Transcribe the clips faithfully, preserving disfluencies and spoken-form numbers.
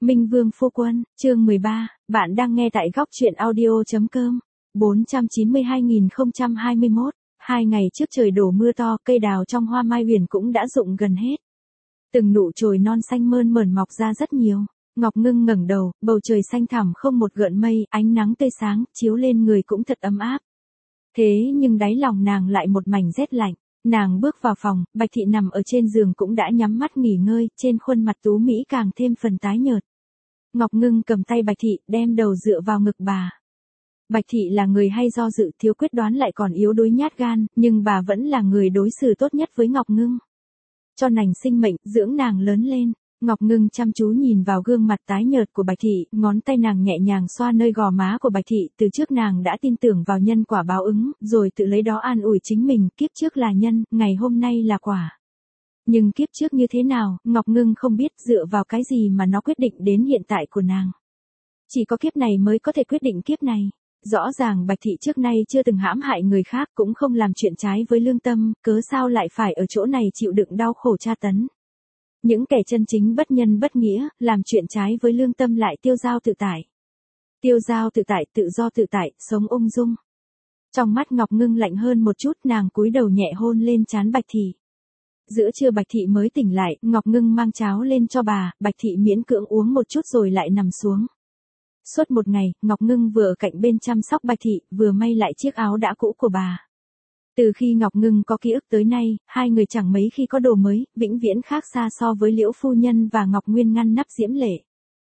Minh Vương phu quân, chương mười ba, bạn đang nghe tại góc truyện audio.com. bốn trăm chín mươi hai nghìn không trăm hai mươi mốt, hai ngày trước trời đổ mưa to, cây đào trong hoa mai huyền cũng đã rụng gần hết. Từng nụ chồi non xanh mơn mởn mọc ra rất nhiều. Ngọc Ngưng ngẩng đầu, bầu trời xanh thẳm không một gợn mây, ánh nắng tươi sáng, chiếu lên người cũng thật ấm áp. Thế nhưng đáy lòng nàng lại một mảnh rét lạnh. Nàng bước vào phòng, Bạch Thị nằm ở trên giường cũng đã nhắm mắt nghỉ ngơi, trên khuôn mặt tú mỹ càng thêm phần tái nhợt. Ngọc Ngưng cầm tay Bạch Thị, đem đầu dựa vào ngực bà. Bạch Thị là người hay do dự, thiếu quyết đoán lại còn yếu đuối nhát gan, nhưng bà vẫn là người đối xử tốt nhất với Ngọc Ngưng. Cho nàng sinh mệnh, dưỡng nàng lớn lên. Ngọc Ngưng chăm chú nhìn vào gương mặt tái nhợt của Bạch Thị, ngón tay nàng nhẹ nhàng xoa nơi gò má của Bạch Thị, từ trước nàng đã tin tưởng vào nhân quả báo ứng, rồi tự lấy đó an ủi chính mình, kiếp trước là nhân, ngày hôm nay là quả. Nhưng kiếp trước như thế nào, Ngọc Ngưng không biết, dựa vào cái gì mà nó quyết định đến hiện tại của nàng. Chỉ có kiếp này mới có thể quyết định kiếp này. Rõ ràng Bạch Thị trước nay chưa từng hãm hại người khác, cũng không làm chuyện trái với lương tâm, cớ sao lại phải ở chỗ này chịu đựng đau khổ tra tấn. Những kẻ chân chính bất nhân bất nghĩa, làm chuyện trái với lương tâm lại tiêu dao tự tại. Tiêu dao tự tại, tự do tự tại, sống ung dung. Trong mắt Ngọc Ngưng lạnh hơn một chút, nàng cúi đầu nhẹ hôn lên trán Bạch Thị. Giữa trưa Bạch Thị mới tỉnh lại, Ngọc Ngưng mang cháo lên cho bà, Bạch Thị miễn cưỡng uống một chút rồi lại nằm xuống. Suốt một ngày, Ngọc Ngưng vừa ở cạnh bên chăm sóc Bạch Thị, vừa may lại chiếc áo đã cũ của bà. Từ khi Ngọc Ngưng có ký ức tới nay, hai người chẳng mấy khi có đồ mới, vĩnh viễn khác xa so với Liễu phu nhân và Ngọc Nguyên ngăn nắp diễm lệ.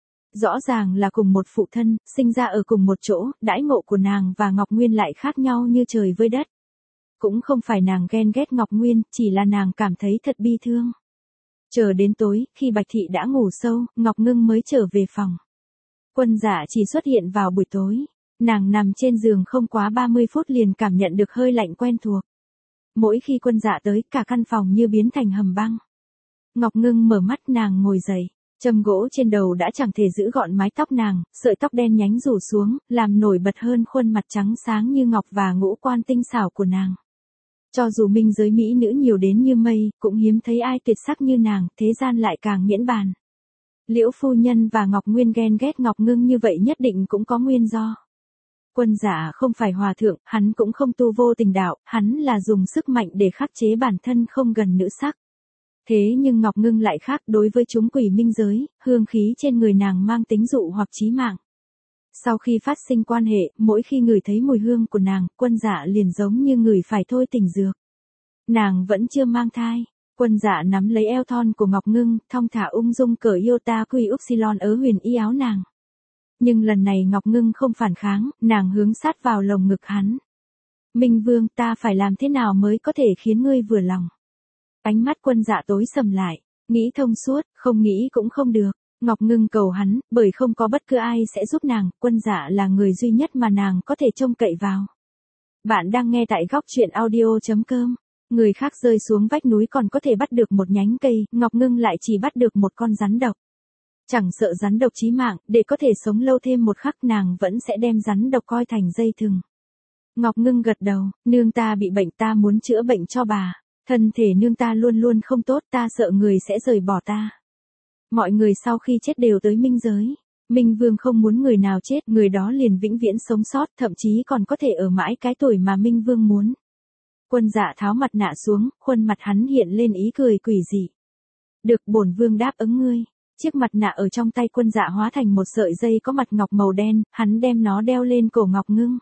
Rõ ràng là cùng một phụ thân, sinh ra ở cùng một chỗ, đãi ngộ của nàng và Ngọc Nguyên lại khác nhau như trời với đất. Cũng không phải nàng ghen ghét Ngọc Nguyên, chỉ là nàng cảm thấy thật bi thương. Chờ đến tối, khi Bạch Thị đã ngủ sâu, Ngọc Ngưng mới trở về phòng. Quân Dạ chỉ xuất hiện vào buổi tối. Nàng nằm trên giường không quá ba mươi phút liền cảm nhận được hơi lạnh quen thuộc. Mỗi khi Quân Dạ tới, cả căn phòng như biến thành hầm băng. Ngọc Ngưng mở mắt, nàng ngồi dậy. Châm gỗ trên đầu đã chẳng thể giữ gọn mái tóc nàng, sợi tóc đen nhánh rủ xuống, làm nổi bật hơn khuôn mặt trắng sáng như ngọc và ngũ quan tinh xảo của nàng. Cho dù minh giới mỹ nữ nhiều đến như mây, cũng hiếm thấy ai tuyệt sắc như nàng, thế gian lại càng miễn bàn. Liễu phu nhân và Ngọc Nguyên ghen ghét Ngọc Ngưng như vậy nhất định cũng có nguyên do. Quân Dạ không phải hòa thượng, hắn cũng không tu vô tình đạo, hắn là dùng sức mạnh để khắc chế bản thân không gần nữ sắc. Thế nhưng Ngọc Ngưng lại khác, đối với chúng quỷ minh giới, hương khí trên người nàng mang tính dụ hoặc chí mạng. Sau khi phát sinh quan hệ, mỗi khi ngửi thấy mùi hương của nàng, Quân Dạ liền giống như ngửi phải thôi tình dược. Nàng vẫn chưa mang thai. Quân Dạ nắm lấy eo thon của Ngọc Ngưng, thong thả ung dung cởi Iota Quy Upsilon ớ huyền y áo nàng. Nhưng lần này Ngọc Ngưng không phản kháng, nàng hướng sát vào lồng ngực hắn. Minh Vương, ta phải làm thế nào mới có thể khiến ngươi vừa lòng? Ánh mắt Quân Dạ tối sầm lại, nghĩ thông suốt, không nghĩ cũng không được. Ngọc Ngưng cầu hắn, bởi không có bất cứ ai sẽ giúp nàng, Quân Dạ là người duy nhất mà nàng có thể trông cậy vào. Bạn đang nghe tại góc truyện audio.com. Người khác rơi xuống vách núi còn có thể bắt được một nhánh cây, Ngọc Ngưng lại chỉ bắt được một con rắn độc. Chẳng sợ rắn độc chí mạng, để có thể sống lâu thêm một khắc nàng vẫn sẽ đem rắn độc coi thành dây thừng. Ngọc Ngưng gật đầu, nương ta bị bệnh, ta muốn chữa bệnh cho bà. Thân thể nương ta luôn luôn không tốt, ta sợ người sẽ rời bỏ ta. Mọi người sau khi chết đều tới minh giới. Minh Vương không muốn người nào chết, người đó liền vĩnh viễn sống sót, thậm chí còn có thể ở mãi cái tuổi mà Minh Vương muốn. Quân Dạ tháo mặt nạ xuống, khuôn mặt hắn hiện lên ý cười quỷ dị. Được, bổn vương đáp ứng ngươi. Chiếc mặt nạ ở trong tay Quân Dạ hóa thành một sợi dây có mặt ngọc màu đen, hắn đem nó đeo lên cổ Ngọc Ngưng.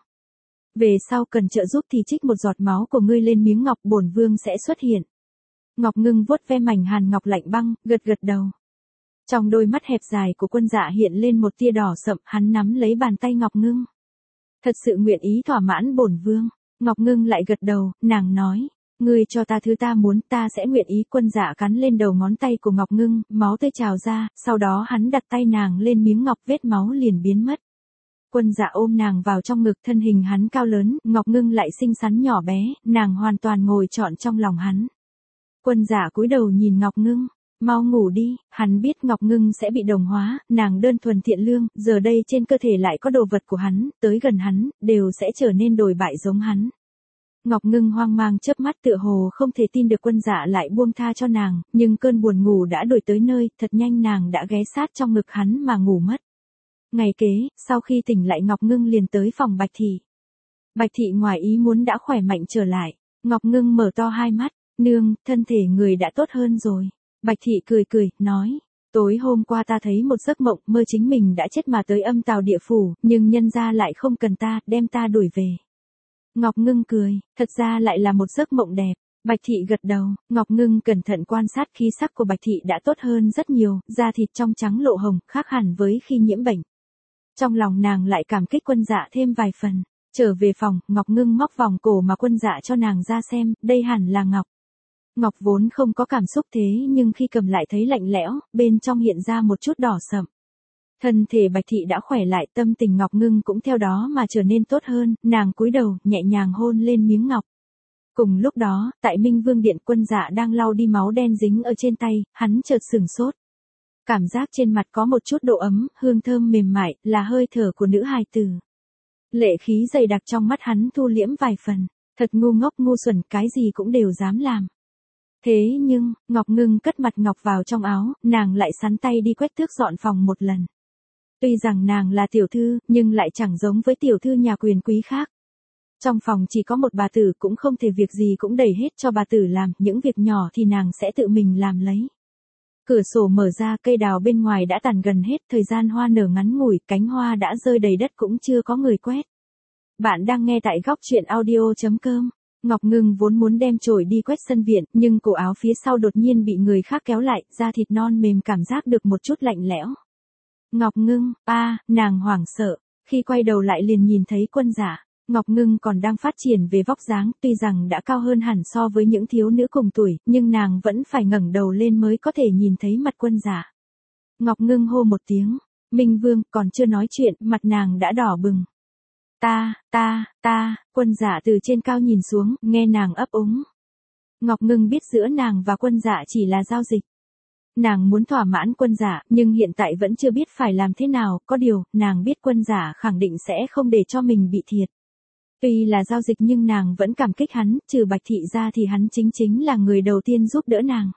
Về sau cần trợ giúp thì trích một giọt máu của ngươi lên miếng ngọc, bổn vương sẽ xuất hiện. Ngọc Ngưng vuốt ve mảnh hàn ngọc lạnh băng, gật gật đầu. Trong đôi mắt hẹp dài của Quân Dạ hiện lên một tia đỏ sậm, hắn nắm lấy bàn tay Ngọc Ngưng. Thật sự nguyện ý thỏa mãn bổn vương. Ngọc Ngưng lại gật đầu, nàng nói, ngươi cho ta thứ ta muốn, ta sẽ nguyện ý. Quân Dạ cắn lên đầu ngón tay của Ngọc Ngưng, máu tươi trào ra, sau đó hắn đặt tay nàng lên miếng ngọc, vết máu liền biến mất. Quân Dạ ôm nàng vào trong ngực, thân hình hắn cao lớn, Ngọc Ngưng lại xinh xắn nhỏ bé, nàng hoàn toàn ngồi trọn trong lòng hắn. Quân Dạ cúi đầu nhìn Ngọc Ngưng, mau ngủ đi, hắn biết Ngọc Ngưng sẽ bị đồng hóa, nàng đơn thuần thiện lương, giờ đây trên cơ thể lại có đồ vật của hắn, tới gần hắn, đều sẽ trở nên đồi bại giống hắn. Ngọc Ngưng hoang mang chớp mắt tựa hồ không thể tin được Quân Dạ lại buông tha cho nàng, nhưng cơn buồn ngủ đã đuổi tới nơi, thật nhanh nàng đã ghé sát trong ngực hắn mà ngủ mất. Ngày kế, sau khi tỉnh lại Ngọc Ngưng liền tới phòng Bạch Thị. Bạch Thị ngoài ý muốn đã khỏe mạnh trở lại. Ngọc Ngưng mở to hai mắt, nương, thân thể người đã tốt hơn rồi. Bạch Thị cười cười, nói, tối hôm qua ta thấy một giấc mộng, mơ chính mình đã chết mà tới âm tào địa phủ, nhưng nhân gia lại không cần ta, đem ta đuổi về. Ngọc Ngưng cười, thật ra lại là một giấc mộng đẹp. Bạch Thị gật đầu, Ngọc Ngưng cẩn thận quan sát khí sắc của Bạch Thị đã tốt hơn rất nhiều, da thịt trong trắng lộ hồng, khác hẳn với khi nhiễm bệnh. Trong lòng nàng lại cảm kích Quân Dạ thêm vài phần. Trở về phòng, Ngọc Ngưng móc vòng cổ mà Quân Dạ cho nàng ra xem, đây hẳn là ngọc. Ngọc vốn không có cảm xúc thế nhưng khi cầm lại thấy lạnh lẽo, bên trong hiện ra một chút đỏ sậm. Thân thể Bạch Thị đã khỏe lại, tâm tình Ngọc Ngưng cũng theo đó mà trở nên tốt hơn, nàng cúi đầu, nhẹ nhàng hôn lên miếng ngọc. Cùng lúc đó, tại Minh Vương Điện Quân Dạ đang lau đi máu đen dính ở trên tay, hắn chợt sửng sốt. Cảm giác trên mặt có một chút độ ấm, hương thơm mềm mại, là hơi thở của nữ hài tử. Lệ khí dày đặc trong mắt hắn thu liễm vài phần, thật ngu ngốc ngu xuẩn, cái gì cũng đều dám làm. Thế nhưng, Ngọc Ngưng cất mặt ngọc vào trong áo, nàng lại sắn tay đi quét tước dọn phòng một lần. Tuy rằng nàng là tiểu thư, nhưng lại chẳng giống với tiểu thư nhà quyền quý khác. Trong phòng chỉ có một bà tử, cũng không thể việc gì cũng đẩy hết cho bà tử làm, những việc nhỏ thì nàng sẽ tự mình làm lấy. Cửa sổ mở ra, cây đào bên ngoài đã tàn gần hết, thời gian hoa nở ngắn ngủi, cánh hoa đã rơi đầy đất cũng chưa có người quét. Bạn đang nghe tại góc truyện audio chấm com. Ngọc Ngưng vốn muốn đem chổi đi quét sân viện, nhưng cổ áo phía sau đột nhiên bị người khác kéo lại, da thịt non mềm cảm giác được một chút lạnh lẽo. Ngọc Ngưng, a, nàng hoảng sợ, khi quay đầu lại liền nhìn thấy Quân Dạ. Ngọc Ngưng còn đang phát triển về vóc dáng, tuy rằng đã cao hơn hẳn so với những thiếu nữ cùng tuổi, nhưng nàng vẫn phải ngẩng đầu lên mới có thể nhìn thấy mặt Quân Dạ. Ngọc Ngưng hô một tiếng, Minh Vương, còn chưa nói chuyện, mặt nàng đã đỏ bừng. Ta, ta, ta, Quân Dạ từ trên cao nhìn xuống, nghe nàng ấp úng. Ngọc Ngưng biết giữa nàng và Quân Dạ chỉ là giao dịch. Nàng muốn thỏa mãn Quân Dạ, nhưng hiện tại vẫn chưa biết phải làm thế nào, có điều, nàng biết Quân Dạ khẳng định sẽ không để cho mình bị thiệt. Tuy là giao dịch nhưng nàng vẫn cảm kích hắn, trừ Bạch Thị ra thì hắn chính chính là người đầu tiên giúp đỡ nàng.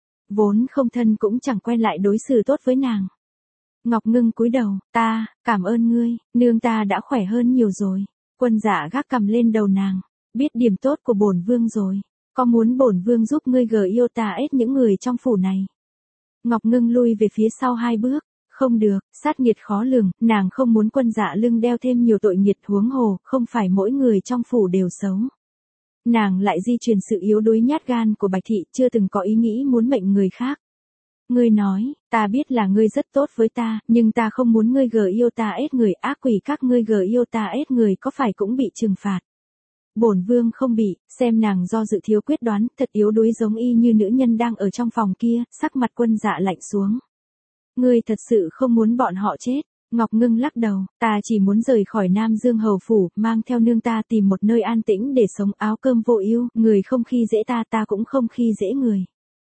Vốn không thân cũng chẳng quen lại đối xử tốt với nàng. Ngọc Ngưng cúi đầu, ta, cảm ơn ngươi, nương ta đã khỏe hơn nhiều rồi. Quân Dạ gác cầm lên đầu nàng, biết điểm tốt của bổn vương rồi, có muốn bổn vương giúp ngươi gờ yêu ta ết những người trong phủ này. Ngọc Ngưng lui về phía sau hai bước, không được, sát nghiệt khó lường, nàng không muốn Quân Dạ lưng đeo thêm nhiều tội nghiệt, huống hồ, không phải mỗi người trong phủ đều xấu. Nàng lại di truyền sự yếu đuối nhát gan của Bạch Thị, chưa từng có ý nghĩ muốn mệnh người khác. Ngươi nói, ta biết là ngươi rất tốt với ta, nhưng ta không muốn ngươi gờ yêu ta ết người, ác quỷ các ngươi gờ yêu ta ết người có phải cũng bị trừng phạt. Bổn vương không bị, xem nàng do dự thiếu quyết đoán, thật yếu đuối giống y như nữ nhân đang ở trong phòng kia, sắc mặt Quân Dạ lạnh xuống. Ngươi thật sự không muốn bọn họ chết. Ngọc Ngưng lắc đầu, ta chỉ muốn rời khỏi Nam Dương Hầu Phủ, mang theo nương ta tìm một nơi an tĩnh để sống, áo cơm vô ưu, người không khi dễ ta, ta cũng không khi dễ người.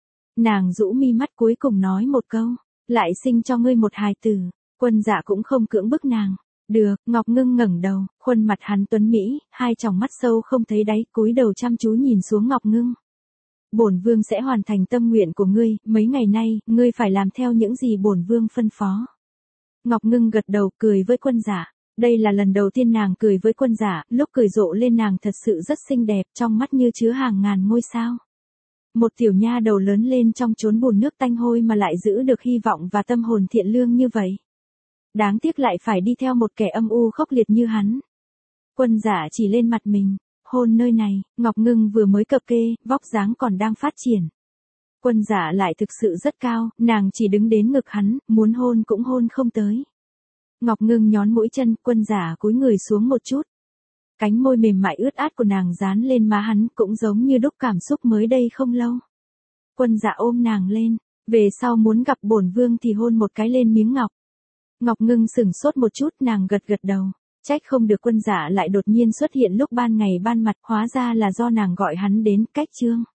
Nàng rũ mi mắt cuối cùng nói một câu, lại sinh cho ngươi một hài tử. Quân Dạ cũng không cưỡng bức nàng. Được, Ngọc Ngưng ngẩng đầu, khuôn mặt hắn tuấn mỹ, hai tròng mắt sâu không thấy đáy, cúi đầu chăm chú nhìn xuống Ngọc Ngưng. Bổn vương sẽ hoàn thành tâm nguyện của ngươi, mấy ngày nay, ngươi phải làm theo những gì bổn vương phân phó. Ngọc Ngưng gật đầu, cười với Quân Dạ. Đây là lần đầu tiên nàng cười với Quân Dạ, lúc cười rộ lên nàng thật sự rất xinh đẹp, trong mắt như chứa hàng ngàn ngôi sao. Một tiểu nha đầu lớn lên trong chốn bùn nước tanh hôi mà lại giữ được hy vọng và tâm hồn thiện lương như vậy. Đáng tiếc lại phải đi theo một kẻ âm u khốc liệt như hắn. Quân Dạ chỉ lên mặt mình, hôn nơi này, Ngọc Ngưng vừa mới cập kê, vóc dáng còn đang phát triển. Quân Dạ lại thực sự rất cao, nàng chỉ đứng đến ngực hắn, muốn hôn cũng hôn không tới. Ngọc Ngưng nhón mũi chân, Quân Dạ cúi người xuống một chút. Cánh môi mềm mại ướt át của nàng dán lên má hắn, cũng giống như đúc cảm xúc mới đây không lâu. Quân Dạ ôm nàng lên, về sau muốn gặp bổn vương thì hôn một cái lên miếng ngọc. Ngọc Ngưng sửng sốt một chút, nàng gật gật đầu. Trách không được Quân Dạ lại đột nhiên xuất hiện lúc ban ngày ban mặt, hóa ra là do nàng gọi hắn đến, cách trương.